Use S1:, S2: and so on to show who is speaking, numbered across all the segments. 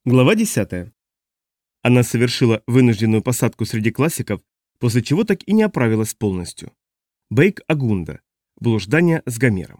S1: Глава 10. Она совершила вынужденную посадку среди классиков, после чего так и не оправилась полностью. Бейк Агунда. Блуждание с Гомером.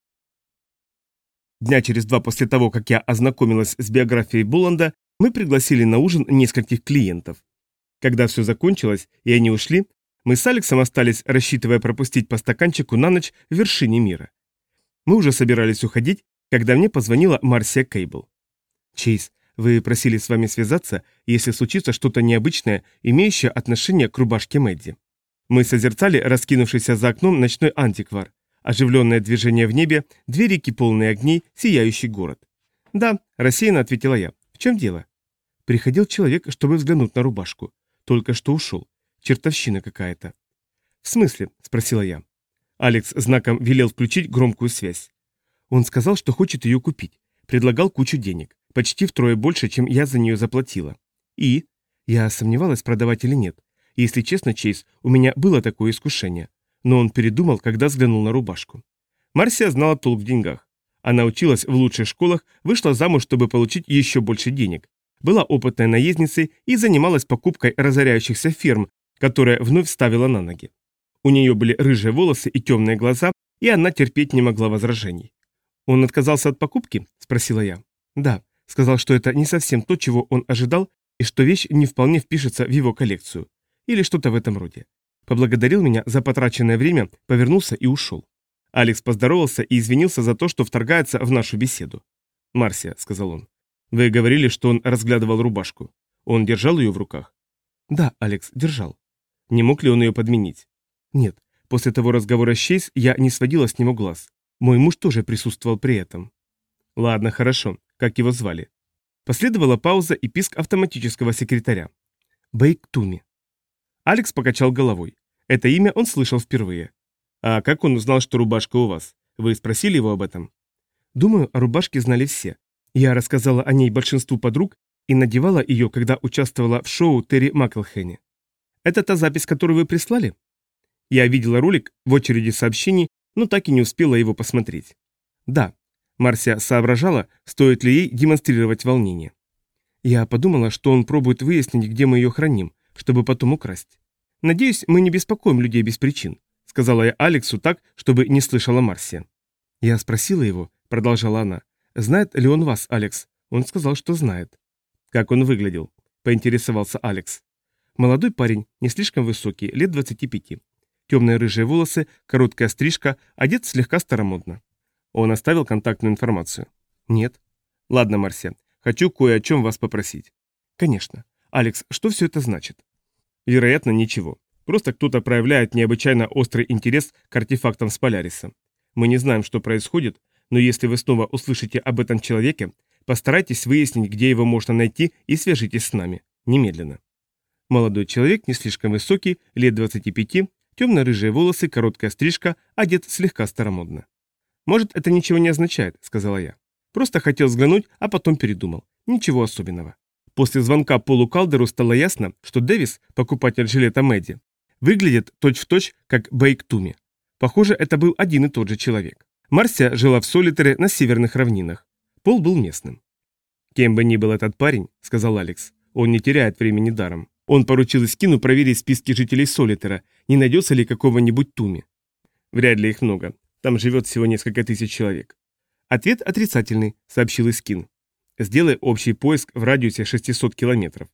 S1: Дня через два после того, как я ознакомилась с биографией Боланда, мы пригласили на ужин нескольких клиентов. Когда все закончилось и они ушли, мы с Алексом остались, рассчитывая пропустить по стаканчику на ночь в вершине мира. Мы уже собирались уходить, когда мне позвонила Марсия Кейбл. «Чейз, вы просили с вами связаться, если случится что-то необычное, имеющее отношение к рубашке Мэдди». Мы созерцали раскинувшийся за окном ночной антиквар, оживленное движение в небе, две реки полные огней, сияющий город. «Да», – рассеянно ответила я. «В чем дело?» Приходил человек, чтобы взглянуть на рубашку. Только что ушел. Чертовщина какая-то. «В смысле?» – спросила я. Алекс знаком велел включить громкую связь. Он сказал, что хочет ее купить. Предлагал кучу денег. Почти втрое больше, чем я за нее заплатила. И? Я сомневалась, продавать или нет. Если честно, Чейз, у меня было такое искушение. Но он передумал, когда взглянул на рубашку. Марсия знала толк в деньгах. Она училась в лучших школах, вышла замуж, чтобы получить еще больше денег. Была опытной наездницей и занималась покупкой разоряющихся ферм, которые вновь ставила на ноги. У нее были рыжие волосы и темные глаза, и она терпеть не могла возражений. «Он отказался от покупки?» – спросила я. «Да». Сказал, что это не совсем то, чего он ожидал, и что вещь не вполне впишется в его коллекцию. Или что-то в этом роде. Поблагодарил меня за потраченное время, повернулся и ушел. Алекс поздоровался и извинился за то, что вторгается в нашу беседу. «Марсия», — сказал он, — «вы говорили, что он разглядывал рубашку. Он держал ее в руках?» «Да, Алекс, держал». «Не мог ли он ее подменить?» «Нет. После того разговора с Чейз я не сводила с него глаз. Мой муж тоже присутствовал при этом». «Ладно, хорошо. Как его звали?» Последовала пауза и писк автоматического секретаря. Бейк Туми. Алекс покачал головой. Это имя он слышал впервые. «А как он узнал, что рубашка у вас? Вы спросили его об этом?» «Думаю, о рубашке знали все. Я рассказала о ней большинству подруг и надевала ее, когда участвовала в шоу Терри Маклхене. Это та запись, которую вы прислали?» Я видела ролик в очереди сообщений, но так и не успела его посмотреть. «Да». Марсия соображала, стоит ли ей демонстрировать волнение. Я подумала, что он пробует выяснить, где мы ее храним, чтобы потом украсть. «Надеюсь, мы не беспокоим людей без причин», — сказала я Алексу так, чтобы не слышала Марсия. «Я спросила его», — продолжала она, — «знает ли он вас, Алекс?» Он сказал, что знает. «Как он выглядел?» — поинтересовался Алекс. Молодой парень, не слишком высокий, лет 25. Темные рыжие волосы, короткая стрижка, одет слегка старомодно. Он оставил контактную информацию? Нет. Ладно, Марсия, хочу кое о чем вас попросить. Конечно. Алекс, что все это значит? Вероятно, ничего. Просто кто-то проявляет необычайно острый интерес к артефактам с Поляриса. Мы не знаем, что происходит, но если вы снова услышите об этом человеке, постарайтесь выяснить, где его можно найти, и свяжитесь с нами. Немедленно. Молодой человек, не слишком высокий, лет 25, темно-рыжие волосы, короткая стрижка, одет слегка старомодно. «Может, это ничего не означает», — сказала я. «Просто хотел взглянуть, а потом передумал. Ничего особенного». После звонка Полу Калдеру стало ясно, что Дэвис, покупатель жилета Мэдди, выглядит точь-в-точь, как Бейк Туми. Похоже, это был один и тот же человек. Марсия жила в Солитере на северных равнинах. Пол был местным. «Кем бы ни был этот парень», — сказал Алекс, — «он не теряет времени даром. Он поручил Искину проверить списки жителей Солитера, не найдется ли какого-нибудь Туми. Вряд ли их много. Там живет всего несколько тысяч человек». «Ответ отрицательный», — сообщил Искин. «Сделай общий поиск в радиусе 600 километров.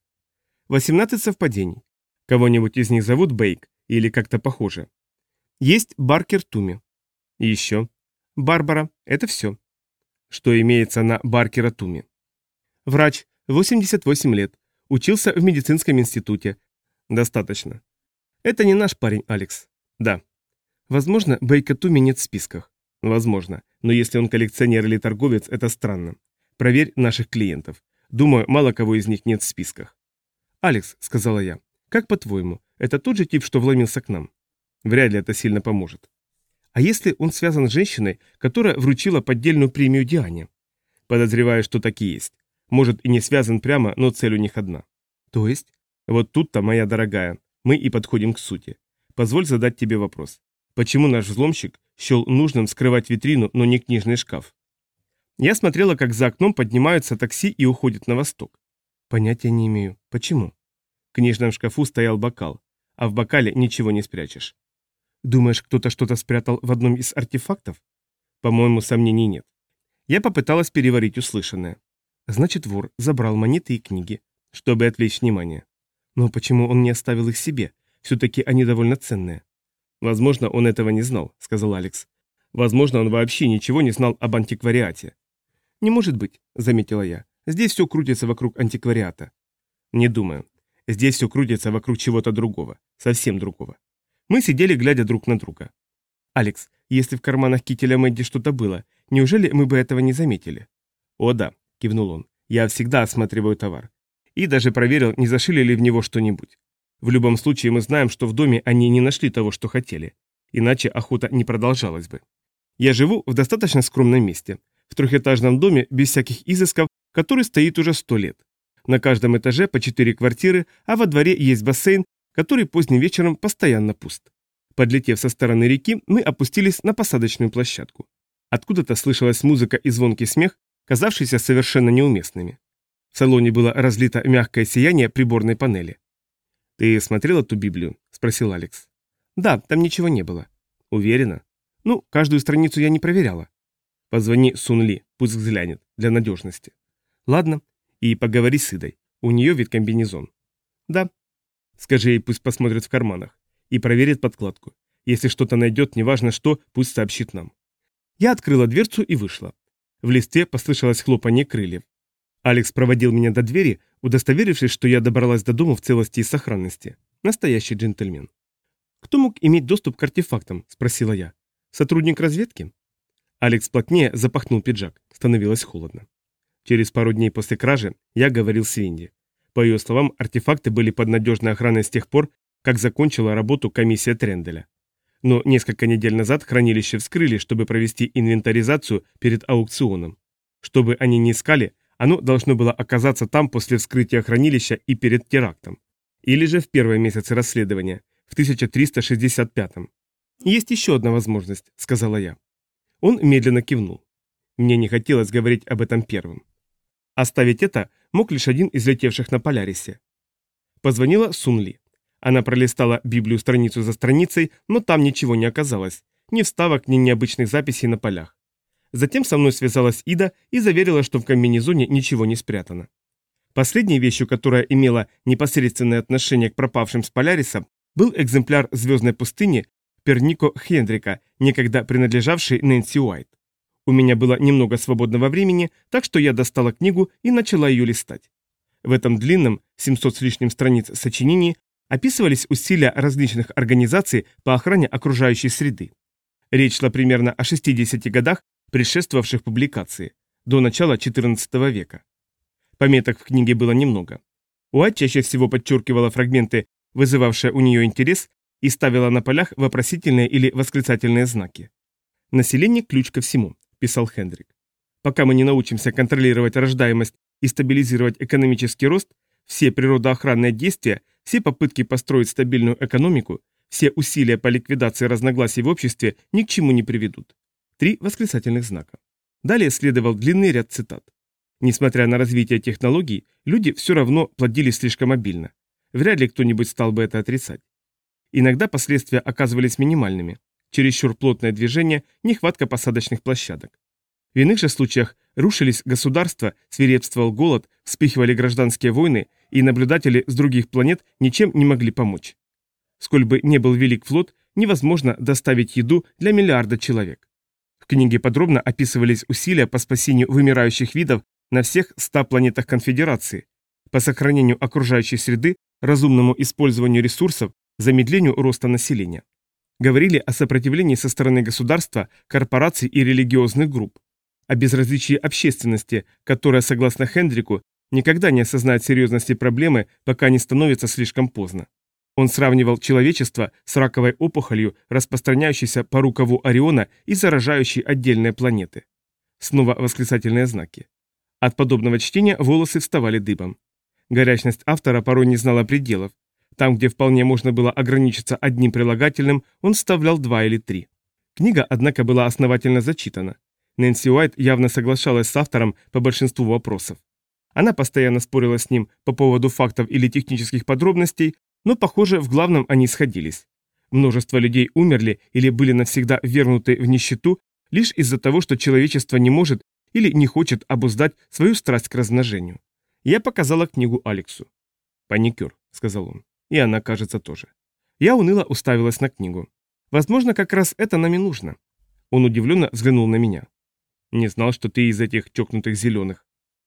S1: 18 совпадений. Кого-нибудь из них зовут Бейк или как-то похоже. Есть Баркер Туми. И еще. Барбара. Это все. Что имеется на Баркера Туми? Врач, 88 лет. Учился в медицинском институте. Достаточно. Это не наш парень, Алекс. Да. Возможно, Бейка Туми нет в списках. Возможно. Но если он коллекционер или торговец, это странно. Проверь наших клиентов. Думаю, мало кого из них нет в списках. «Алекс», — сказала я, — «как по-твоему, это тот же тип, что вломился к нам?» Вряд ли это сильно поможет. А если он связан с женщиной, которая вручила поддельную премию Диане? Подозреваю, что так и есть. Может, и не связан прямо, но цель у них одна. То есть? Вот тут-то, моя дорогая, мы и подходим к сути. Позволь задать тебе вопрос. Почему наш взломщик счел нужным скрывать витрину, но не книжный шкаф? Я смотрела, как за окном поднимаются такси и уходят на восток. Понятия не имею. Почему? В книжном шкафу стоял бокал, а в бокале ничего не спрячешь. Думаешь, кто-то что-то спрятал в одном из артефактов? По-моему, сомнений нет. Я попыталась переварить услышанное. Значит, вор забрал монеты и книги, чтобы отвлечь внимание. Но почему он не оставил их себе? Все-таки они довольно ценные. Возможно, он этого не знал, сказал Алекс. Возможно, он вообще ничего не знал об антиквариате. Не может быть, заметила я. Здесь все крутится вокруг антиквариата. Не думаю. Здесь все крутится вокруг чего-то другого, совсем другого. Мы сидели, глядя друг на друга. «Алекс, если в карманах кителя Мэдди что-то было, неужели мы бы этого не заметили?» «О да», — кивнул он, — «я всегда осматриваю товар. И даже проверил, не зашили ли в него что-нибудь. В любом случае мы знаем, что в доме они не нашли того, что хотели. Иначе охота не продолжалась бы. Я живу в достаточно скромном месте, в трехэтажном доме без всяких изысков, который стоит уже 100 лет. На каждом этаже по 4 квартиры, а во дворе есть бассейн, который поздним вечером постоянно пуст. Подлетев со стороны реки, мы опустились на посадочную площадку. Откуда-то слышалась музыка и звонкий смех, казавшиеся совершенно неуместными. В салоне было разлито мягкое сияние приборной панели. «Ты смотрела ту Библию?» – спросил Алекс. «Да, там ничего не было». «Уверена?» «Ну, каждую страницу я не проверяла». «Позвони Сун Ли, пусть взглянет, для надежности». «Ладно, и поговори с Идой, у нее ведь комбинезон». «Да». «Скажи ей, пусть посмотрит в карманах и проверит подкладку. Если что-то найдет, неважно что, пусть сообщит нам». Я открыла дверцу и вышла. В листе послышалось хлопанье крыльев. Алекс проводил меня до двери, удостоверившись, что я добралась до дома в целости и сохранности. Настоящий джентльмен. «Кто мог иметь доступ к артефактам?» – спросила я. «Сотрудник разведки?» Алекс плотнее запахнул пиджак. Становилось холодно. Через пару дней после кражи я говорил с Винди. По ее словам, артефакты были под надежной охраной с тех пор, как закончила работу комиссия Тренделя. Но несколько недель назад хранилище вскрыли, чтобы провести инвентаризацию перед аукционом. Чтобы они не искали, оно должно было оказаться там после вскрытия хранилища и перед терактом. Или же в первые месяцы расследования, в 1365-м. «Есть еще одна возможность», — сказала я. Он медленно кивнул. Мне не хотелось говорить об этом первым. Оставить это мог лишь один из летевших на Полярисе. Позвонила Сун Ли. Она пролистала Библию страницу за страницей, но там ничего не оказалось. Ни вставок, ни необычных записей на полях. Затем со мной связалась Ида и заверила, что в комбинезоне ничего не спрятано. Последней вещью, которая имела непосредственное отношение к пропавшим с Поляриса, был экземпляр «Звездной пустыни» Пернико Хендрика, некогда принадлежавший Нэнси Уайт. У меня было немного свободного времени, так что я достала книгу и начала ее листать. В этом длинном, 700 с лишним страниц сочинении, описывались усилия различных организаций по охране окружающей среды. Речь шла примерно о 60 годах, предшествовавших публикации, до начала XIV века. Пометок в книге было немного. Уайт чаще всего подчеркивала фрагменты, вызывавшие у нее интерес, и ставила на полях вопросительные или восклицательные знаки. «Население – ключ ко всему», – писал Хендрик. «Пока мы не научимся контролировать рождаемость и стабилизировать экономический рост, все природоохранные действия, все попытки построить стабильную экономику, все усилия по ликвидации разногласий в обществе ни к чему не приведут». 3 восклицательных знака. Далее следовал длинный ряд цитат. Несмотря на развитие технологий, люди все равно плодились слишком обильно. Вряд ли кто-нибудь стал бы это отрицать. Иногда последствия оказывались минимальными. Чересчур плотное движение, нехватка посадочных площадок. В иных же случаях рушились государства, свирепствовал голод, вспыхивали гражданские войны, и наблюдатели с других планет ничем не могли помочь. Сколь бы не был велик флот, невозможно доставить еду для миллиарда человек. В книге подробно описывались усилия по спасению вымирающих видов на всех 100 планетах Конфедерации, по сохранению окружающей среды, разумному использованию ресурсов, замедлению роста населения. Говорили о сопротивлении со стороны государства, корпораций и религиозных групп, о безразличии общественности, которая, согласно Хендрику, никогда не осознает серьезности проблемы, пока не становится слишком поздно. Он сравнивал человечество с раковой опухолью, распространяющейся по рукаву Ориона и заражающей отдельные планеты. Снова восклицательные знаки. От подобного чтения волосы вставали дыбом. Горячность автора порой не знала пределов. Там, где вполне можно было ограничиться одним прилагательным, он вставлял 2 или 3. Книга, однако, была основательно зачитана. Нэнси Уайт явно соглашалась с автором по большинству вопросов. Она постоянно спорила с ним по поводу фактов или технических подробностей, но, похоже, в главном они сходились. Множество людей умерли или были навсегда ввергнуты в нищету лишь из-за того, что человечество не может или не хочет обуздать свою страсть к размножению. Я показала книгу Алексу. «Паникер», — сказал он. И она, кажется, тоже. Я уныло уставилась на книгу. Возможно, как раз это нам и нужно. Он удивленно взглянул на меня. Не знал, что ты из этих чокнутых зеленых.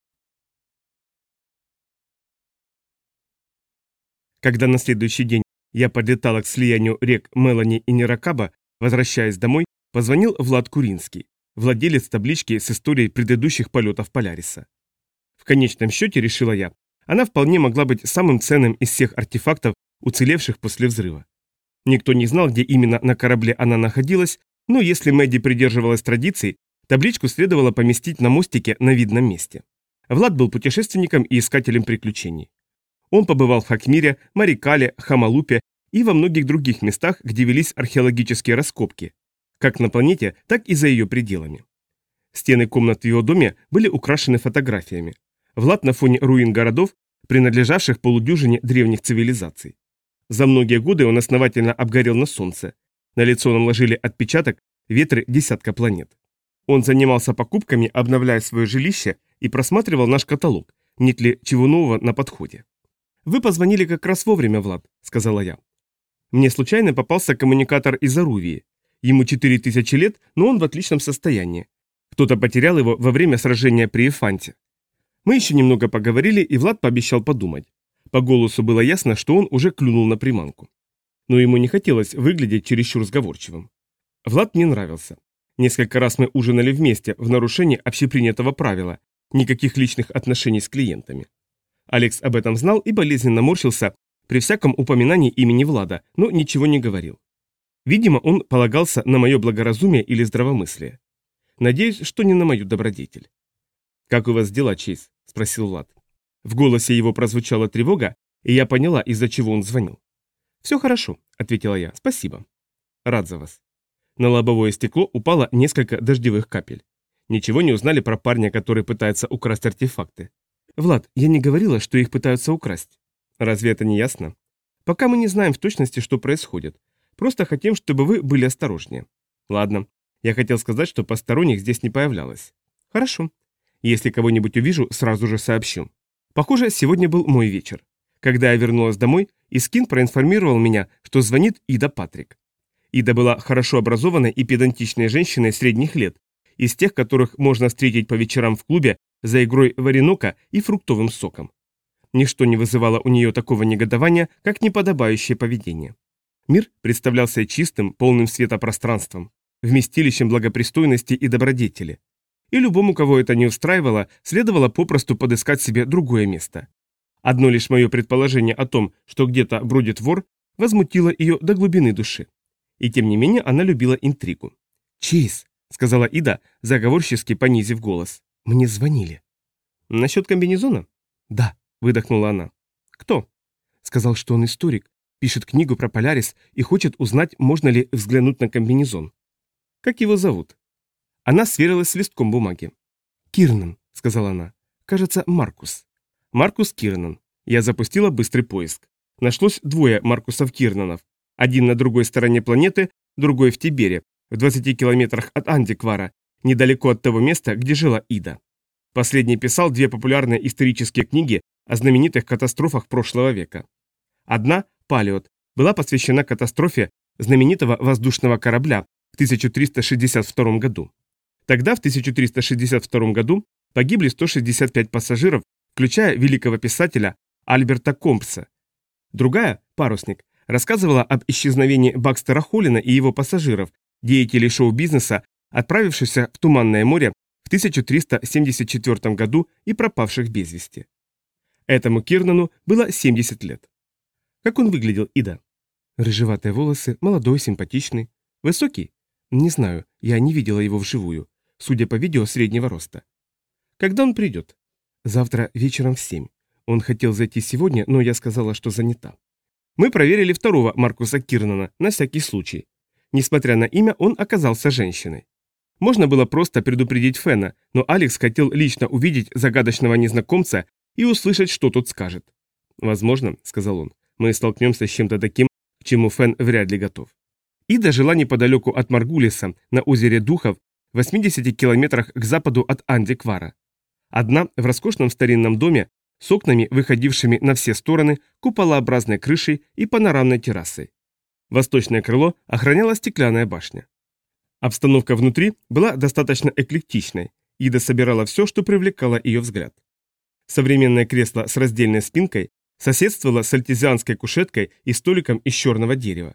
S1: Когда на следующий день я подлетала к слиянию рек Мелани и Неракаба, возвращаясь домой, позвонил Влад Куринский, владелец таблички с историей предыдущих полетов Поляриса. В конечном счете, решила я, она вполне могла быть самым ценным из всех артефактов, уцелевших после взрыва. Никто не знал, где именно на корабле она находилась, но если Мэдди придерживалась традиций, табличку следовало поместить на мостике на видном месте. Влад был путешественником и искателем приключений. Он побывал в Хакмире, Марикале, Хамалупе и во многих других местах, где велись археологические раскопки, как на планете, так и за ее пределами. Стены комнат в его доме были украшены фотографиями. Влад на фоне руин городов, принадлежавших полудюжине древних цивилизаций. За многие годы он основательно обгорел на солнце. На лицо наложили отпечаток ветры десятка планет. Он занимался покупками, обновляя свое жилище, и просматривал наш каталог, нет ли чего нового на подходе. «Вы позвонили как раз вовремя, Влад», — сказала я. Мне случайно попался коммуникатор из Арувии. Ему 4000 лет, но он в отличном состоянии. Кто-то потерял его во время сражения при Эфанте. Мы еще немного поговорили, и Влад пообещал подумать. По голосу было ясно, что он уже клюнул на приманку. Но ему не хотелось выглядеть чересчур сговорчивым. Влад мне нравился. Несколько раз мы ужинали вместе в нарушении общепринятого правила – никаких личных отношений с клиентами. Алекс об этом знал и болезненно морщился при всяком упоминании имени Влада, но ничего не говорил. Видимо, он полагался на мое благоразумие или здравомыслие. Надеюсь, что не на мою добродетель. «Как у вас дела, Чейз?» – спросил Влад. В голосе его прозвучала тревога, и я поняла, из-за чего он звонил. «Все хорошо», – ответила я. «Спасибо». «Рад за вас». На лобовое стекло упало несколько дождевых капель. Ничего не узнали про парня, который пытается украсть артефакты. «Влад, я не говорила, что их пытаются украсть». «Разве это не ясно?» «Пока мы не знаем в точности, что происходит. Просто хотим, чтобы вы были осторожнее». «Ладно. Я хотел сказать, что посторонних здесь не появлялось». «Хорошо. Если кого-нибудь увижу, сразу же сообщу». Похоже, сегодня был мой вечер. Когда я вернулась домой, Искин проинформировал меня, что звонит Ида Патрик. Ида была хорошо образованной и педантичной женщиной средних лет, из тех, которых можно встретить по вечерам в клубе за игрой в оренока и фруктовым соком. Ничто не вызывало у нее такого негодования, как неподобающее поведение. Мир представлялся чистым, полным света пространством, вместилищем благопристойности и добродетели. И любому, кого это не устраивало, следовало попросту подыскать себе другое место. Одно лишь мое предположение о том, что где-то бродит вор, возмутило ее до глубины души. И тем не менее она любила интригу. «Чейз», — сказала Ида, заговорчески понизив голос, — «мне звонили». «Насчет комбинезона?» «Да», — выдохнула она. «Кто?» «Сказал, что он историк, пишет книгу про Полярис и хочет узнать, можно ли взглянуть на комбинезон». «Как его зовут?» Она сверилась с листком бумаги. «Кирнан», — сказала она. «Кажется, Маркус». «Маркус Кирнан». Я запустила быстрый поиск. Нашлось 2 Маркусов Кирнанов. Один на другой стороне планеты, другой в Тибере, в 20 километрах от Андиквара, недалеко от того места, где жила Ида. Последний писал 2 популярные исторические книги о знаменитых катастрофах прошлого века. Одна, «Палеот», была посвящена катастрофе знаменитого воздушного корабля в 1362 году. Тогда, в 1362 году, погибли 165 пассажиров, включая великого писателя Альберта Компса. Другая, «Парусник», рассказывала об исчезновении Бакстера Холлина и его пассажиров, деятелей шоу-бизнеса, отправившихся в Туманное море в 1374 году и пропавших без вести. Этому Кирнану было 70 лет. Как он выглядел, Ида? Рыжеватые волосы, молодой, симпатичный. Высокий? Не знаю, я не видела его вживую. Судя по видео, среднего роста. Когда он придет? Завтра вечером в 7. Он хотел зайти сегодня, но я сказала, что занята. Мы проверили второго Маркуса Кирнана, на всякий случай. Несмотря на имя, он оказался женщиной. Можно было просто предупредить Фена, но Алекс хотел лично увидеть загадочного незнакомца и услышать, что тот скажет. «Возможно», — сказал он, — «мы столкнемся с чем-то таким, к чему Фен вряд ли готов». Ида жила неподалеку от Маргулиса, на озере Духов, в 80 километрах к западу от Анди-Квара. Одна в роскошном старинном доме с окнами, выходившими на все стороны, куполообразной крышей и панорамной террасой. Восточное крыло охраняла стеклянная башня. Обстановка внутри была достаточно эклектичной. Ида собирала все, что привлекало ее взгляд. Современное кресло с раздельной спинкой соседствовало с альтезианской кушеткой и столиком из черного дерева.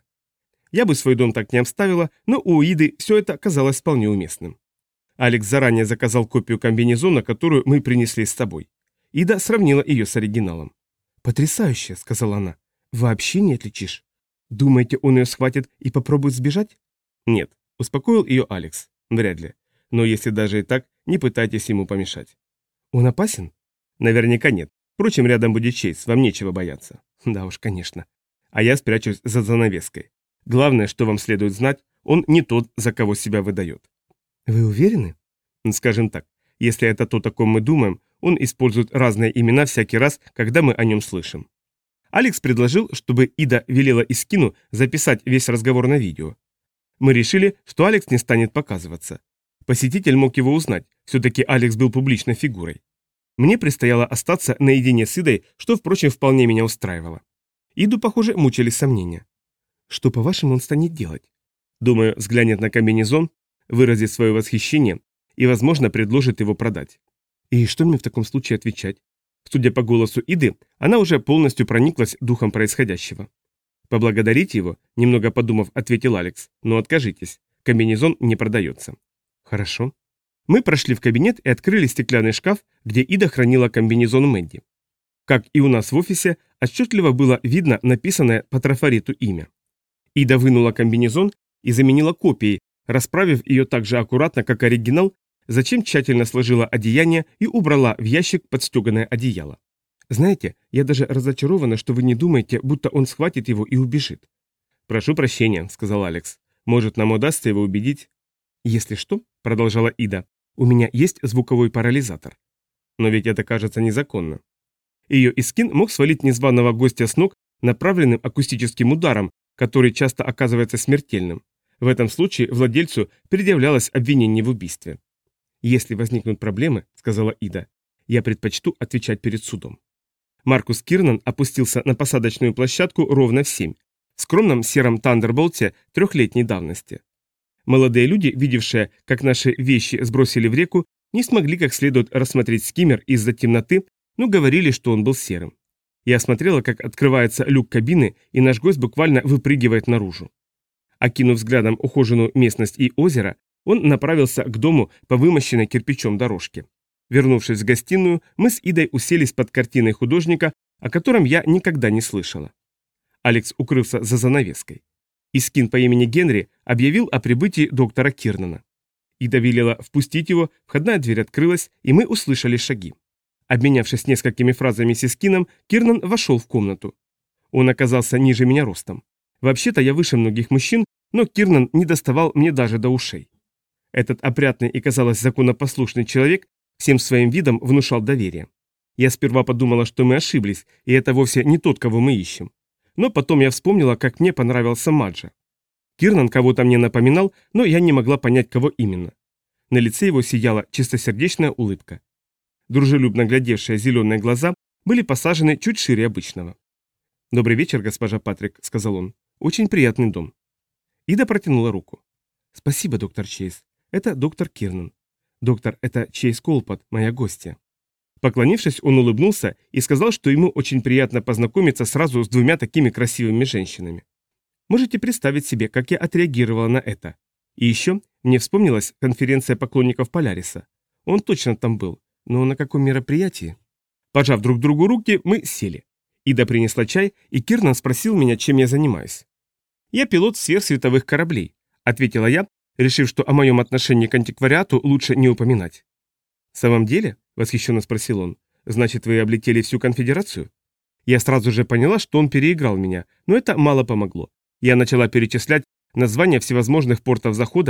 S1: Я бы свой дом так не обставила, но у Иды все это оказалось вполне уместным. Алекс заранее заказал копию комбинезона, которую мы принесли с собой. Ида сравнила ее с оригиналом. «Потрясающе», — сказала она. «Вообще не отличишь. Думаете, он ее схватит и попробует сбежать?»
S2: «Нет», — успокоил ее Алекс. «Вряд ли. Но если даже и так, не пытайтесь ему помешать».
S1: «Он опасен?»
S2: «Наверняка нет. Впрочем, рядом будет Чейз, вам нечего бояться».
S1: «Да уж, конечно».
S2: «А я спрячусь за занавеской. Главное, что вам следует знать, он не тот, за кого себя выдает».
S1: «Вы уверены?»
S2: «Скажем так, если это то, о ком мы думаем, он использует разные имена всякий раз, когда мы о нем слышим». Алекс предложил, чтобы Ида велела Искину записать весь разговор на видео. Мы решили, что Алекс не станет показываться. Посетитель мог его узнать, все-таки Алекс был публичной фигурой. Мне предстояло остаться наедине с Идой, что, впрочем, вполне меня устраивало. Иду, похоже, мучили сомнения. Что, по-вашему, он станет делать? Думаю, взглянет на комбинезон, выразит свое восхищение и, возможно, предложит его продать.
S1: И что мне в таком случае отвечать?
S2: Судя по голосу Иды, она уже полностью прониклась духом происходящего. «Поблагодарите его», — немного подумав, ответил Алекс, — «но откажитесь. Комбинезон не продается».
S1: «Хорошо».
S2: Мы прошли в кабинет и открыли стеклянный шкаф, где Ида хранила комбинезон Мэдди. Как и у нас в офисе, отчетливо было видно написанное по трафарету имя. Ида вынула комбинезон и заменила копией, расправив ее так же аккуратно, как оригинал, зачем тщательно сложила одеяние и убрала в ящик под стеганое одеяло.
S1: «Знаете, я даже разочарована, что вы не думаете, будто он схватит его и убежит».
S2: «Прошу прощения», — сказал Алекс. «Может, нам удастся его убедить?»
S1: «Если что», — продолжала Ида, — «у меня есть звуковой парализатор».
S2: «Но ведь это кажется незаконно». Ее Искин мог свалить незваного гостя с ног направленным акустическим ударом, который часто оказывается смертельным. В этом случае владельцу предъявлялось обвинение в убийстве.
S1: «Если возникнут проблемы», — сказала Ида, — «я предпочту отвечать перед судом».
S2: Маркус Кирнан опустился на посадочную площадку ровно в 7, в скромном сером Тандерболте 3-летней давности. Молодые люди, видевшие, как наши вещи сбросили в реку, не смогли как следует рассмотреть скиммер из-за темноты, но говорили, что он был серым. Я смотрела, как открывается люк кабины, и наш гость буквально выпрыгивает наружу. Окинув взглядом ухоженную местность и озеро, он направился к дому по вымощенной кирпичом дорожке. Вернувшись в гостиную, мы с Идой уселись под картиной художника, о котором я никогда не слышала. Алекс укрылся за занавеской. Искин по имени Генри объявил о прибытии доктора Кирнана. Ида велела впустить его, входная дверь открылась, и мы услышали шаги. Обменявшись несколькими фразами с Искином, Кирнан вошел в комнату. Он оказался ниже меня ростом. Вообще-то я выше многих мужчин, но Кирнан не доставал мне даже до ушей. Этот опрятный и, казалось, законопослушный человек всем своим видом внушал доверие. Я сперва подумала, что мы ошиблись, и это вовсе не тот, кого мы ищем. Но потом я вспомнила, как мне понравился Маджа. Кирнан кого-то мне напоминал, но я не могла понять, кого именно. На лице его сияла чистосердечная улыбка. Дружелюбно глядевшие зеленые глаза были посажены чуть шире обычного. «Добрый вечер, госпожа Патрик», — сказал он. «Очень приятный дом». Ида протянула руку.
S1: «Спасибо, доктор Чейз. Это доктор Кирнан. Доктор, это Чейз Колпот, моя гостья».
S2: Поклонившись, он улыбнулся и сказал, что ему очень приятно познакомиться сразу с 2 такими красивыми женщинами. Можете представить себе, как я отреагировала на это. И еще мне вспомнилась конференция поклонников Поляриса. Он точно там был, но на каком мероприятии? Пожав друг другу руки, мы сели. Ида принесла чай, и Кирнан спросил меня, чем я занимаюсь. «Я пилот сверхсветовых кораблей», — ответила я, решив, что о моем отношении к антиквариату лучше не упоминать. «В самом деле?» — восхищенно спросил он. «Значит, вы облетели всю конфедерацию?» Я сразу же поняла, что он переиграл меня, но это мало помогло. Я начала перечислять названия всевозможных портов захода,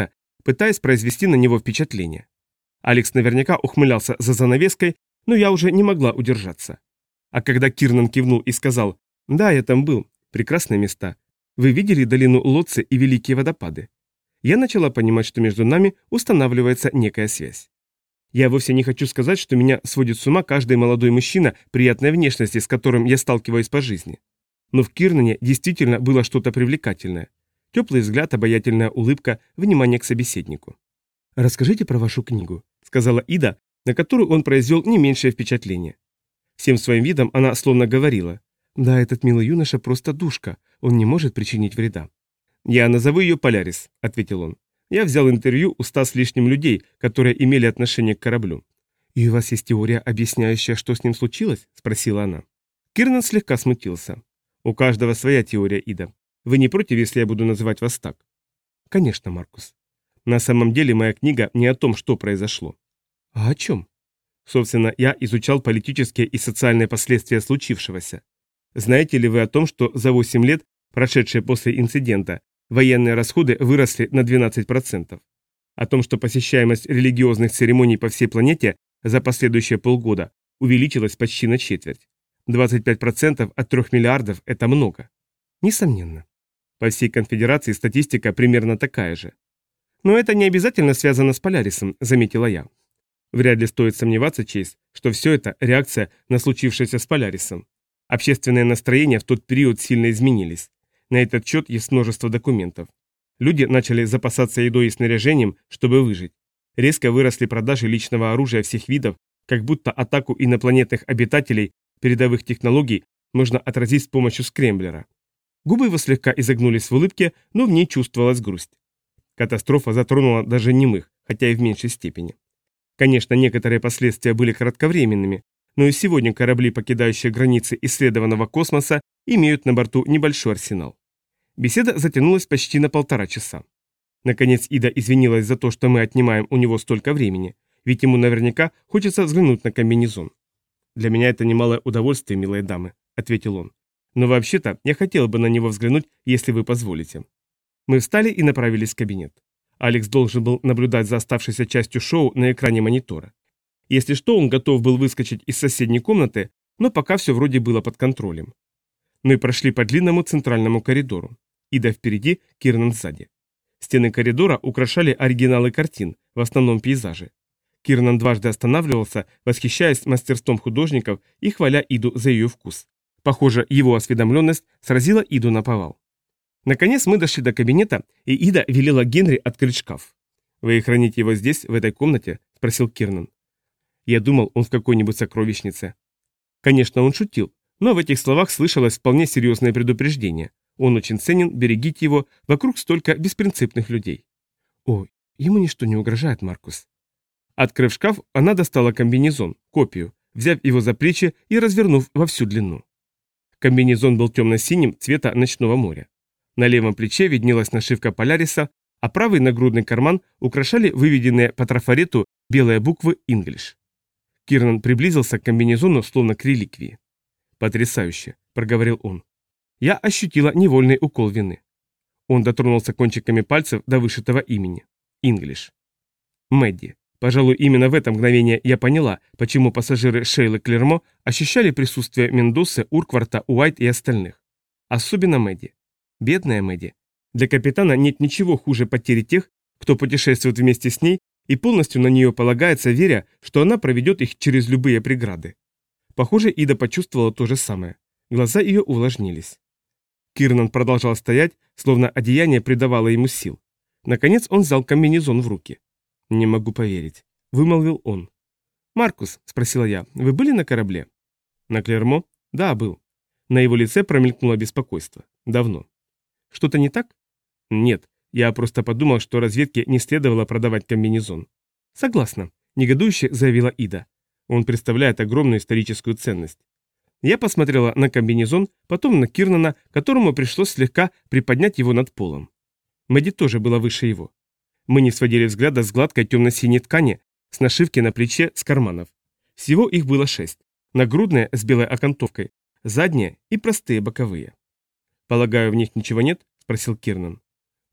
S2: пытаясь произвести на него впечатление. Алекс наверняка ухмылялся за занавеской, но я уже не могла удержаться. А когда Кирнан кивнул и сказал: «Да, я там был. Прекрасные места. Вы видели долину Лотцы и Великие водопады?» Я начала понимать, что между нами устанавливается некая связь. Я вовсе не хочу сказать, что меня сводит с ума каждый молодой мужчина приятной внешности, с которым я сталкиваюсь по жизни. Но в Кирнане действительно было что-то привлекательное. Теплый взгляд, обаятельная улыбка, внимание к собеседнику. «Расскажите про вашу книгу», — сказала Ида, на которую он произвел не меньшее впечатление. Всем своим видом она словно говорила: «Да, этот милый юноша просто душка, он не может причинить вреда». «Я назову ее Полярис», — ответил он. «Я взял интервью у 100 с лишним людей, которые имели отношение к кораблю». «И у вас есть теория, объясняющая, что с ним случилось?» — спросила она. Кирнан слегка смутился. «У каждого своя теория, Ида. Вы не против, если я буду называть вас так?» «Конечно, Маркус». «На самом деле моя книга не о том, что произошло». «А о чем?» «Собственно, я изучал политические и социальные последствия случившегося. Знаете ли вы о том, что за 8 лет, прошедшие после инцидента, военные расходы выросли на 12%? О том, что посещаемость религиозных церемоний по всей планете за последующие полгода увеличилась почти на четверть? 25% от 3 миллиардов – это много». «Несомненно». По всей конфедерации статистика примерно такая же. «Но это не обязательно связано с Полярисом», – заметила я. Вряд ли стоит сомневаться, Чейз, что все это реакция на случившееся с Полярисом. Общественные настроения в тот период сильно изменились. На этот счет есть множество документов. Люди начали запасаться едой и снаряжением, чтобы выжить. Резко выросли продажи личного оружия всех видов, как будто атаку инопланетных обитателей передовых технологий можно отразить с помощью скремблера. Губы его слегка изогнулись в улыбке, но в ней чувствовалась грусть. Катастрофа затронула даже немых, хотя и в меньшей степени. Конечно, некоторые последствия были кратковременными, но и сегодня корабли, покидающие границы исследованного космоса, имеют на борту небольшой арсенал. Беседа затянулась почти на 1,5 часа. Наконец Ида извинилась за то, что мы отнимаем у него столько времени, ведь ему наверняка хочется взглянуть на комбинезон. «Для меня это немалое удовольствие, милые дамы», — ответил он. «Но вообще-то я хотел бы на него взглянуть, если вы позволите». Мы встали и направились в кабинет. Алекс должен был наблюдать за оставшейся частью шоу на экране монитора. Если что, он готов был выскочить из соседней комнаты, но пока все вроде было под контролем. Мы прошли по длинному центральному коридору. Ида впереди, Кирнан сзади. Стены коридора украшали оригиналы картин, в основном пейзажи. Кирнан дважды останавливался, восхищаясь мастерством художников и хваля Иду за ее вкус. Похоже, его осведомленность сразила Иду наповал. Наконец мы дошли до кабинета, и Ида велела Генри открыть шкаф. «Вы храните его здесь, в этой комнате?» – спросил Кирнан. Я думал, он в какой-нибудь сокровищнице. Конечно, он шутил, но в этих словах слышалось вполне серьезное предупреждение. Он очень ценен, берегите его, вокруг столько беспринципных людей. О, ему ничто не угрожает, Маркус. Открыв шкаф, она достала комбинезон, копию, взяв его за плечи и развернув во всю длину. Комбинезон был темно-синим цвета ночного моря. На левом плече виднелась нашивка Поляриса, а правый нагрудный карман украшали выведенные по трафарету белые буквы English. Кирнан приблизился к комбинезону, словно к реликвии. «Потрясающе», — проговорил он. Я ощутила невольный укол вины. Он дотронулся кончиками пальцев до вышитого имени. English. Мэдди. Пожалуй, именно в это мгновение я поняла, почему пассажиры Шейлы Клермо ощущали присутствие Мендосы, Уркварта, Уайт и остальных. Особенно Мэдди. Бедная Мэдди. Для капитана нет ничего хуже потери тех, кто путешествует вместе с ней и полностью на нее полагается, веря, что она проведет их через любые преграды. Похоже, Ида почувствовала то же самое. Глаза ее увлажнились. Кирнан продолжал стоять, словно одеяние придавало ему сил. Наконец он взял комбинезон в руки. «Не могу поверить», — вымолвил он. «Маркус», — спросила я, — «вы были на корабле?» «На Клермо?» «Да, был». На его лице промелькнуло беспокойство. «Давно». «Что-то не так?» «Нет, я просто подумал, что разведке не следовало продавать комбинезон». «Согласна», — негодующе заявила Ида. «Он представляет огромную историческую ценность». Я посмотрела на комбинезон, потом на Кирнана, которому пришлось слегка приподнять его над полом. Мэдди тоже была выше его. Мы не сводили взгляда с гладкой темно-синей ткани, с нашивки на плече, с карманов. Всего их было 6. Нагрудные с белой окантовкой, задние и простые боковые. «Полагаю, в них ничего нет?» – спросил Кирнан.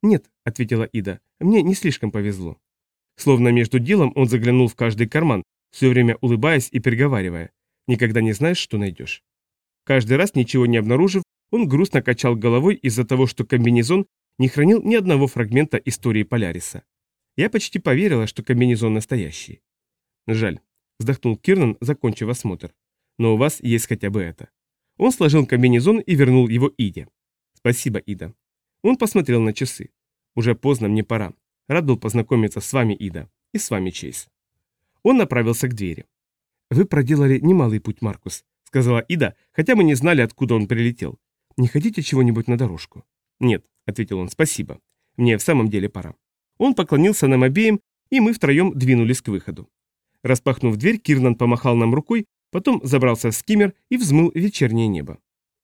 S1: «Нет», — ответила Ида, — «мне не слишком повезло». Словно между делом он заглянул в каждый карман, все время улыбаясь и приговаривая: «Никогда не знаешь, что найдешь». Каждый раз, ничего не обнаружив, он грустно качал головой из-за того, что комбинезон не хранил ни одного фрагмента истории Поляриса. Я почти поверила, что комбинезон настоящий. «Жаль», — вздохнул Кирнан, закончив осмотр. «Но у вас есть хотя бы это». Он сложил комбинезон и вернул его Иде. «Спасибо, Ида». Он посмотрел на часы. «Уже поздно, мне пора. Рад был познакомиться с вами, Ида, и с вами, Чейз». Он направился к двери. «Вы проделали немалый путь, Маркус», — сказала Ида, хотя мы не знали, откуда он прилетел. «Не хотите чего-нибудь на дорожку?» «Нет», — ответил он, — «спасибо. Мне в самом деле пора». Он поклонился нам обеим, и мы втроем двинулись к выходу. Распахнув дверь, Кирнан помахал нам рукой, потом забрался в скиммер и взмыл вечернее небо.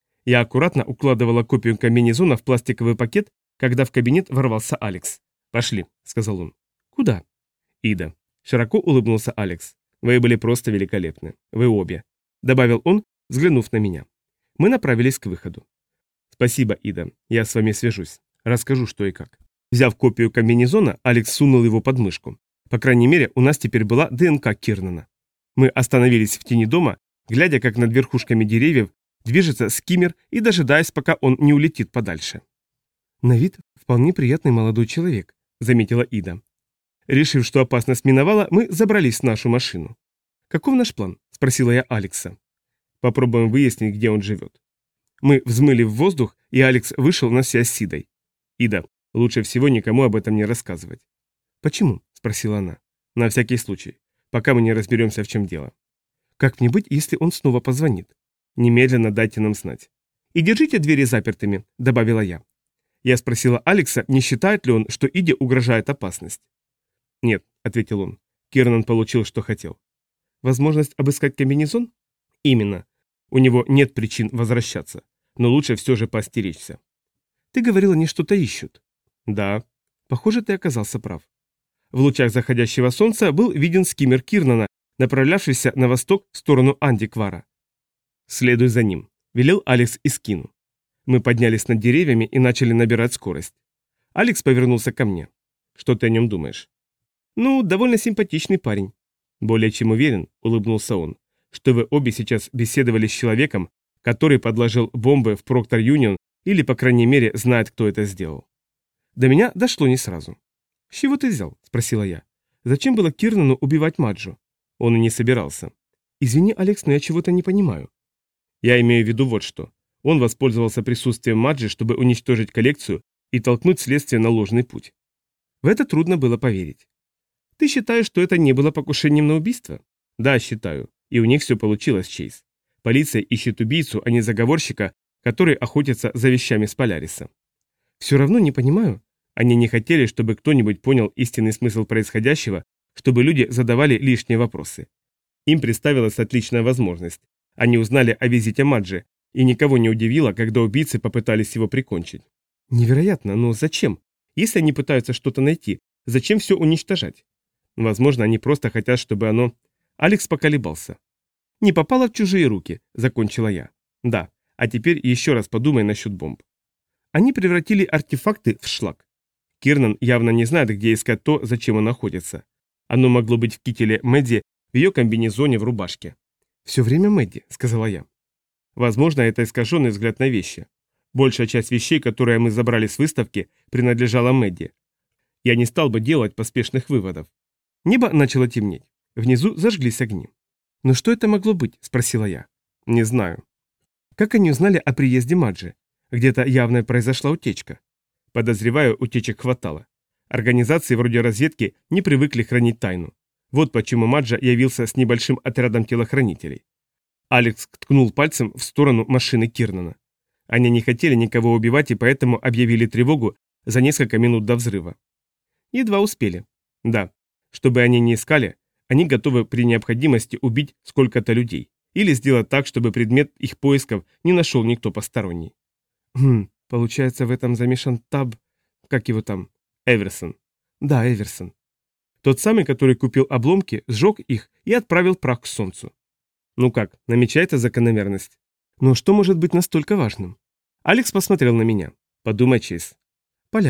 S1: Я аккуратно укладывала копию комбинезона в пластиковый пакет, когда в кабинет ворвался Алекс. «Пошли», — сказал он. «Куда?» «Ида». Широко улыбнулся Алекс. «Вы были просто великолепны. Вы обе», — добавил он, взглянув на меня. Мы направились к выходу. «Спасибо, Ида. Я с вами свяжусь. Расскажу, что и как». Взяв копию комбинезона, Алекс сунул его под мышку. По крайней мере, у нас теперь была ДНК Кирнана. Мы остановились в тени дома, глядя, как над верхушками деревьев движется скиммер и дожидаясь, пока он не улетит подальше. «На вид вполне приятный молодой человек», — заметила Ида. Решив, что опасность миновала, мы забрались в нашу машину. «Каков наш план?» — спросила я Алекса. «Попробуем выяснить, где он живет». Мы взмыли в воздух, и Алекс вышел на связь с Идой. «Ида, лучше всего никому об этом не рассказывать». «Почему?» — спросила она. «На всякий случай, пока мы не разберемся, в чем дело». «Как мне быть, если он снова позвонит?» «Немедленно дайте нам знать». «И держите двери запертыми», — добавила я. Я спросила Алекса, не считает ли он, что Иде угрожает опасность. «Нет», — ответил он. Кирнан получил, что хотел. «Возможность обыскать комбинезон?» «Именно. У него нет причин возвращаться, но лучше все же поостеречься». «Ты говорил, они что-то ищут». «Да». «Похоже, ты оказался прав». В лучах заходящего солнца был виден скиммер Кирнана, направлявшийся на восток в сторону Андиквара. «Следуй за ним», — велел Алекс Искину. Мы поднялись над деревьями и начали набирать скорость. Алекс повернулся ко мне. «Что ты о нем думаешь?» «Ну, довольно симпатичный парень». «Более чем уверен», — улыбнулся он, «что вы обе сейчас беседовали с человеком, который подложил бомбы в Проктор Юнион или, по крайней мере, знает, кто это сделал». До меня дошло не сразу. «С чего ты взял?» — спросила я. «Зачем было Кирнану убивать Маджу?» Он и не собирался. «Извини, Алекс, но я чего-то не понимаю». «Я имею в виду вот что. Он воспользовался присутствием Маджи, чтобы уничтожить коллекцию и толкнуть следствие на ложный путь». В это трудно было поверить. «Ты считаешь, что это не было покушением на убийство?» «Да, считаю. И у них все получилось, Чейз. Полиция ищет убийцу, а не заговорщика, который охотится за вещами с Поляриса». «Все равно не понимаю». Они не хотели, чтобы кто-нибудь понял истинный смысл происходящего, чтобы люди задавали лишние вопросы. Им представилась отличная возможность. Они узнали о визите Маджи, и никого не удивило, когда убийцы попытались его прикончить. «Невероятно, но зачем? Если они пытаются что-то найти, зачем все уничтожать?» «Возможно, они просто хотят, чтобы оно...» Алекс поколебался. «Не попало в чужие руки», — закончила я. «Да, а теперь еще раз подумай насчет бомб». Они превратили артефакты в шлак. Кирнан явно не знает, где искать то, зачем он находится. Оно могло быть в кителе Мэдди, в ее комбинезоне, в рубашке. «Все время Мэдди», — сказала я. Возможно, это искаженный взгляд на вещи. Большая часть вещей, которые мы забрали с выставки, принадлежала Мэдди. Я не стал бы делать поспешных выводов. Небо начало темнеть. Внизу зажглись огни. «Но что это могло быть?» – спросила я. «Не знаю». «Как они узнали о приезде Маджи? Где-то явно произошла утечка». Подозреваю, утечек хватало. Организации вроде разведки не привыкли хранить тайну. Вот почему Маджа явился с небольшим отрядом телохранителей. Алекс ткнул пальцем в сторону машины Кирнана. Они не хотели никого убивать и поэтому объявили тревогу за несколько минут до взрыва. Едва успели. Да, чтобы они не искали, они готовы при необходимости убить сколько-то людей или сделать так, чтобы предмет их поисков не нашел никто посторонний. Получается, в этом замешан Таб... Как его там? Эверсон. Да, Эверсон. Тот самый, который купил обломки, сжег их и отправил прах к солнцу. Ну как, намечается закономерность? Но что может быть настолько важным? Алекс посмотрел на меня. Подумай, Чейз. Полярис.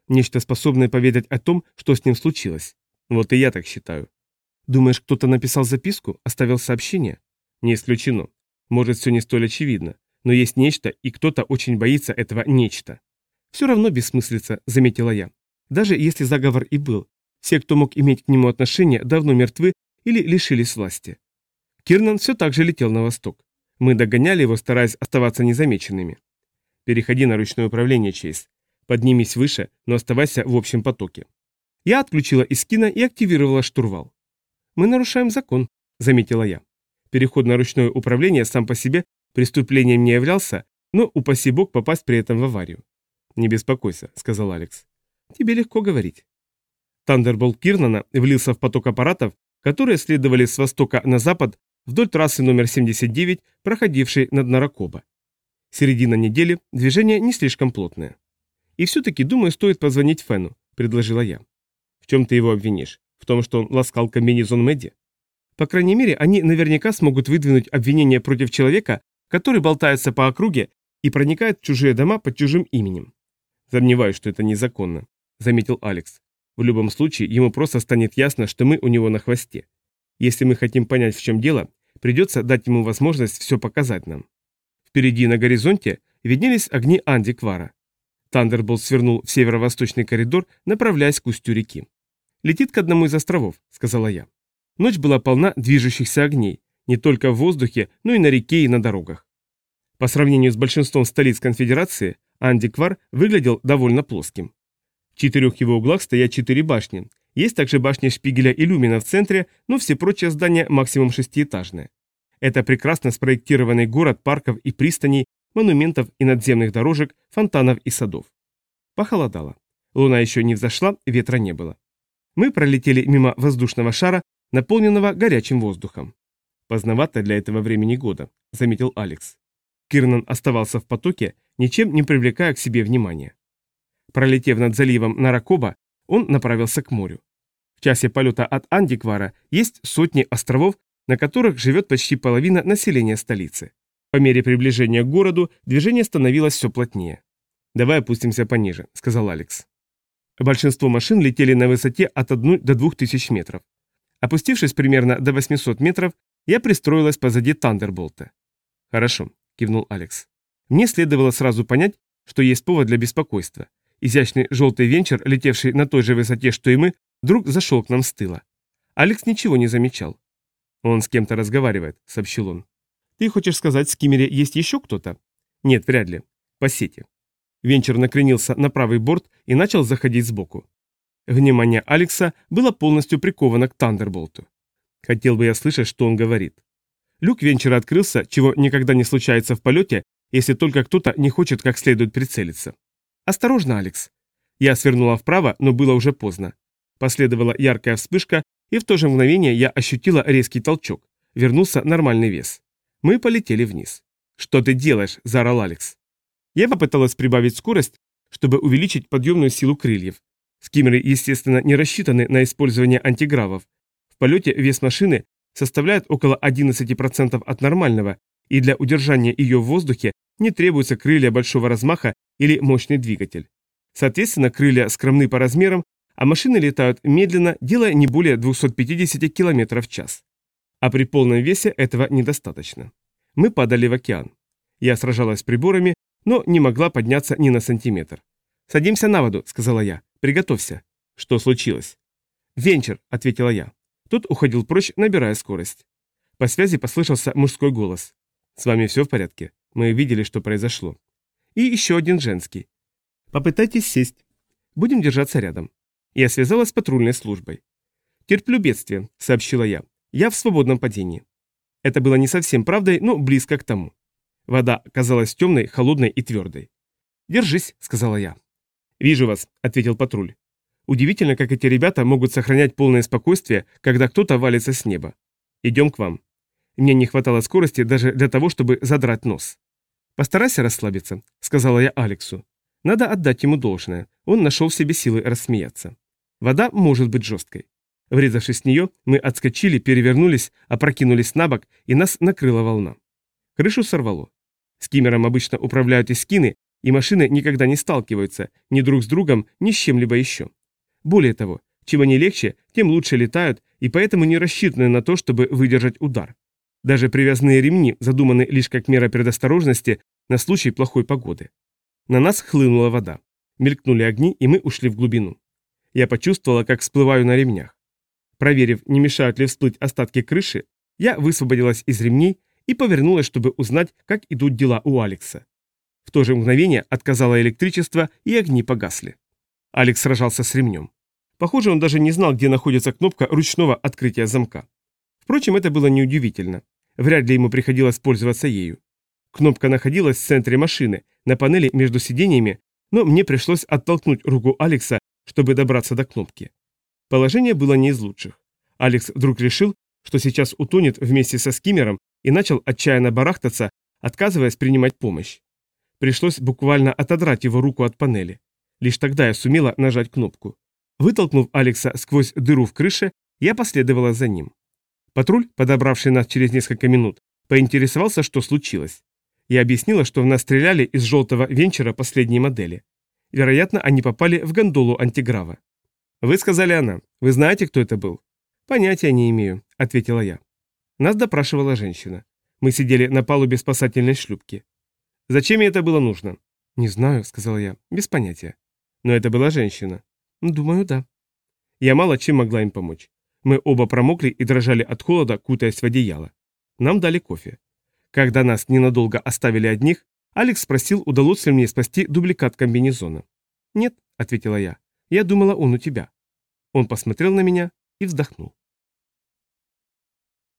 S1: Нечто, способное поведать о том, что с ним случилось.
S2: Вот и я так считаю.
S1: Думаешь, кто-то написал записку, оставил сообщение?
S2: Не исключено. Может, все не столь очевидно, но есть нечто, и кто-то очень боится этого нечто.
S1: Все равно бессмыслица, заметила я. Даже если заговор и был, все, кто мог иметь к нему отношение, давно мертвы или лишились власти. Кирнан все так же летел на восток. Мы догоняли его, стараясь оставаться незамеченными.
S2: Переходи на ручное управление, Чейз. Поднимись выше, но оставайся в общем потоке.
S1: Я отключила Искина и активировала штурвал. «Мы нарушаем закон», — заметила я. Переход на ручное управление сам по себе преступлением не являлся, но упаси бог попасть при этом в аварию.
S2: «Не беспокойся», — сказал Алекс.
S1: «Тебе легко говорить». Тандерболт Кирнана влился в поток аппаратов, которые следовали с востока на запад вдоль трассы номер 79, проходившей над Наракоба. Середина недели, движение не слишком плотное. «И все-таки, думаю, стоит позвонить Фену», — предложила я.
S2: «В чем ты его обвинишь? В том, что он ласкал комбинезон Мэдди?»
S1: «По крайней мере, они наверняка смогут выдвинуть обвинение против человека, который болтается по округе и проникает в чужие дома под чужим именем».
S2: «Сомневаюсь, что это незаконно», — заметил Алекс. «В любом случае, ему просто станет ясно, что мы у него на хвосте. Если мы хотим понять, в чем дело, придется дать ему возможность все показать нам».
S1: Впереди на горизонте виднелись огни Андиквара. Тандерболт свернул в северо-восточный коридор, направляясь к устью реки. «Летит к одному из островов», — сказала я. Ночь была полна движущихся огней, не только в воздухе, но и на реке и на дорогах. По сравнению с большинством столиц конфедерации, Андиквар выглядел довольно плоским. В 4 его углах стоят 4 башни. Есть также башни Шпигеля и Люмина в центре, но все прочие здания максимум 6-этажные. Это прекрасно спроектированный город парков и пристаней, монументов и надземных дорожек, фонтанов и садов. Похолодало. Луна еще не взошла, ветра не было. Мы пролетели мимо воздушного шара, наполненного горячим воздухом.
S2: «Поздновато для этого времени года», — заметил Алекс.
S1: Кирнан оставался в потоке, ничем не привлекая к себе внимания. Пролетев над заливом Наракоба, он направился к морю. В часе полета от Андиквара есть сотни островов, на которых живет почти половина населения столицы. По мере приближения к городу движение становилось все плотнее.
S2: «Давай опустимся пониже», — сказал Алекс.
S1: Большинство машин летели на высоте от 1 до 2000 метров. Опустившись примерно до 800 метров, я пристроилась позади Тандерболта.
S2: «Хорошо», — кивнул Алекс.
S1: Мне следовало сразу понять, что есть повод для беспокойства. Изящный желтый венчер, летевший на той же высоте, что и мы, вдруг зашел к нам с тыла. Алекс ничего не замечал.
S2: «Он с кем-то разговаривает», — сообщил он.
S1: «Ты хочешь сказать, в скиммере есть еще кто-то?»
S2: «Нет, вряд ли. По сети».
S1: Венчер накренился на правый борт и начал заходить сбоку. Внимание Алекса было полностью приковано к Тандерболту.
S2: Хотел бы я слышать, что он говорит.
S1: Люк венчера открылся, чего никогда не случается в полете, если только кто-то не хочет как следует прицелиться. «Осторожно, Алекс!» Я свернула вправо, но было уже поздно. Последовала яркая вспышка, и в то же мгновение я ощутила резкий толчок. Вернулся нормальный вес. Мы полетели вниз. «Что ты делаешь?» – заорал Алекс. Я попыталась прибавить скорость, чтобы увеличить подъемную силу крыльев. Скиммеры, естественно, не рассчитаны на использование антигравов. В полете вес машины составляет около 11% от нормального, и для удержания ее в воздухе не требуются крылья большого размаха или мощный двигатель. Соответственно, крылья скромны по размерам, а машины летают медленно, делая не более 250 км в час. А при полном весе этого недостаточно. Мы падали в океан. Я сражалась с приборами, но не могла подняться ни на сантиметр. «Садимся на воду», — сказала я. «Приготовься».
S2: «Что случилось?»
S1: «Венчер», — ответила я. Тот уходил прочь, набирая скорость. По связи послышался мужской голос.
S2: «С вами все в порядке? Мы видели, что произошло».
S1: И еще один женский. «Попытайтесь сесть. Будем держаться рядом». Я связалась с патрульной службой. «Терплю бедствие», — сообщила я. «Я в свободном падении». Это было не совсем правдой, но близко к тому. Вода казалась темной, холодной и твердой. «Держись», — сказала я. «Вижу вас», — ответил патруль. Удивительно, как эти ребята могут сохранять полное спокойствие, когда кто-то валится с неба. «Идем к вам». Мне не хватало скорости даже для того, чтобы задрать нос. «Постарайся расслабиться», — сказала я Алексу. Надо отдать ему должное. Он нашел в себе силы рассмеяться. Вода может быть жесткой. Врезавшись в нее, мы отскочили, перевернулись, опрокинулись на бок, и нас накрыла волна. Крышу сорвало. Скиммером обычно управляют эскины, И машины никогда не сталкиваются ни друг с другом, ни с чем-либо еще. Более того, чем они легче, тем лучше летают и поэтому не рассчитаны на то, чтобы выдержать удар. Даже привязные ремни задуманы лишь как мера предосторожности на случай плохой погоды. На нас хлынула вода. Мелькнули огни, и мы ушли в глубину. Я почувствовала, как всплываю на ремнях. Проверив, не мешают ли всплыть остатки крыши, я высвободилась из ремней и повернулась, чтобы узнать, как идут дела у Алекса. В то же мгновение отказало электричество, и огни погасли. Алекс сражался с ремнем. Похоже, он даже не знал, где находится кнопка ручного открытия замка. Впрочем, это было неудивительно. Вряд ли ему приходилось пользоваться ею. Кнопка находилась в центре машины, на панели между сиденьями, но мне пришлось оттолкнуть руку Алекса, чтобы добраться до кнопки. Положение было не из лучших. Алекс вдруг решил, что сейчас утонет вместе со скиммером и начал отчаянно барахтаться, отказываясь принимать помощь. Пришлось буквально отодрать его руку от панели. Лишь тогда я сумела нажать кнопку. Вытолкнув Алекса сквозь дыру в крыше, я последовала за ним. Патруль, подобравший нас через несколько минут, поинтересовался, что случилось. Я объяснила, что в нас стреляли из желтого венчера последней модели. Вероятно, они попали в гондолу антиграва. «Вы сказали она. Вы знаете, кто это был?» «Понятия не имею», — ответила я. Нас допрашивала женщина. Мы сидели на палубе спасательной шлюпки. «Зачем ей это было нужно?» «Не знаю», — сказала я, без понятия. «Но это была женщина». «Думаю, да». Я мало чем могла им помочь. Мы оба промокли и дрожали от холода, кутаясь в одеяло. Нам дали кофе. Когда нас ненадолго оставили одних, Алекс спросил, удалось ли мне спасти дубликат комбинезона. «Нет», — ответила я. «Я думала, он у тебя». Он посмотрел на меня и вздохнул.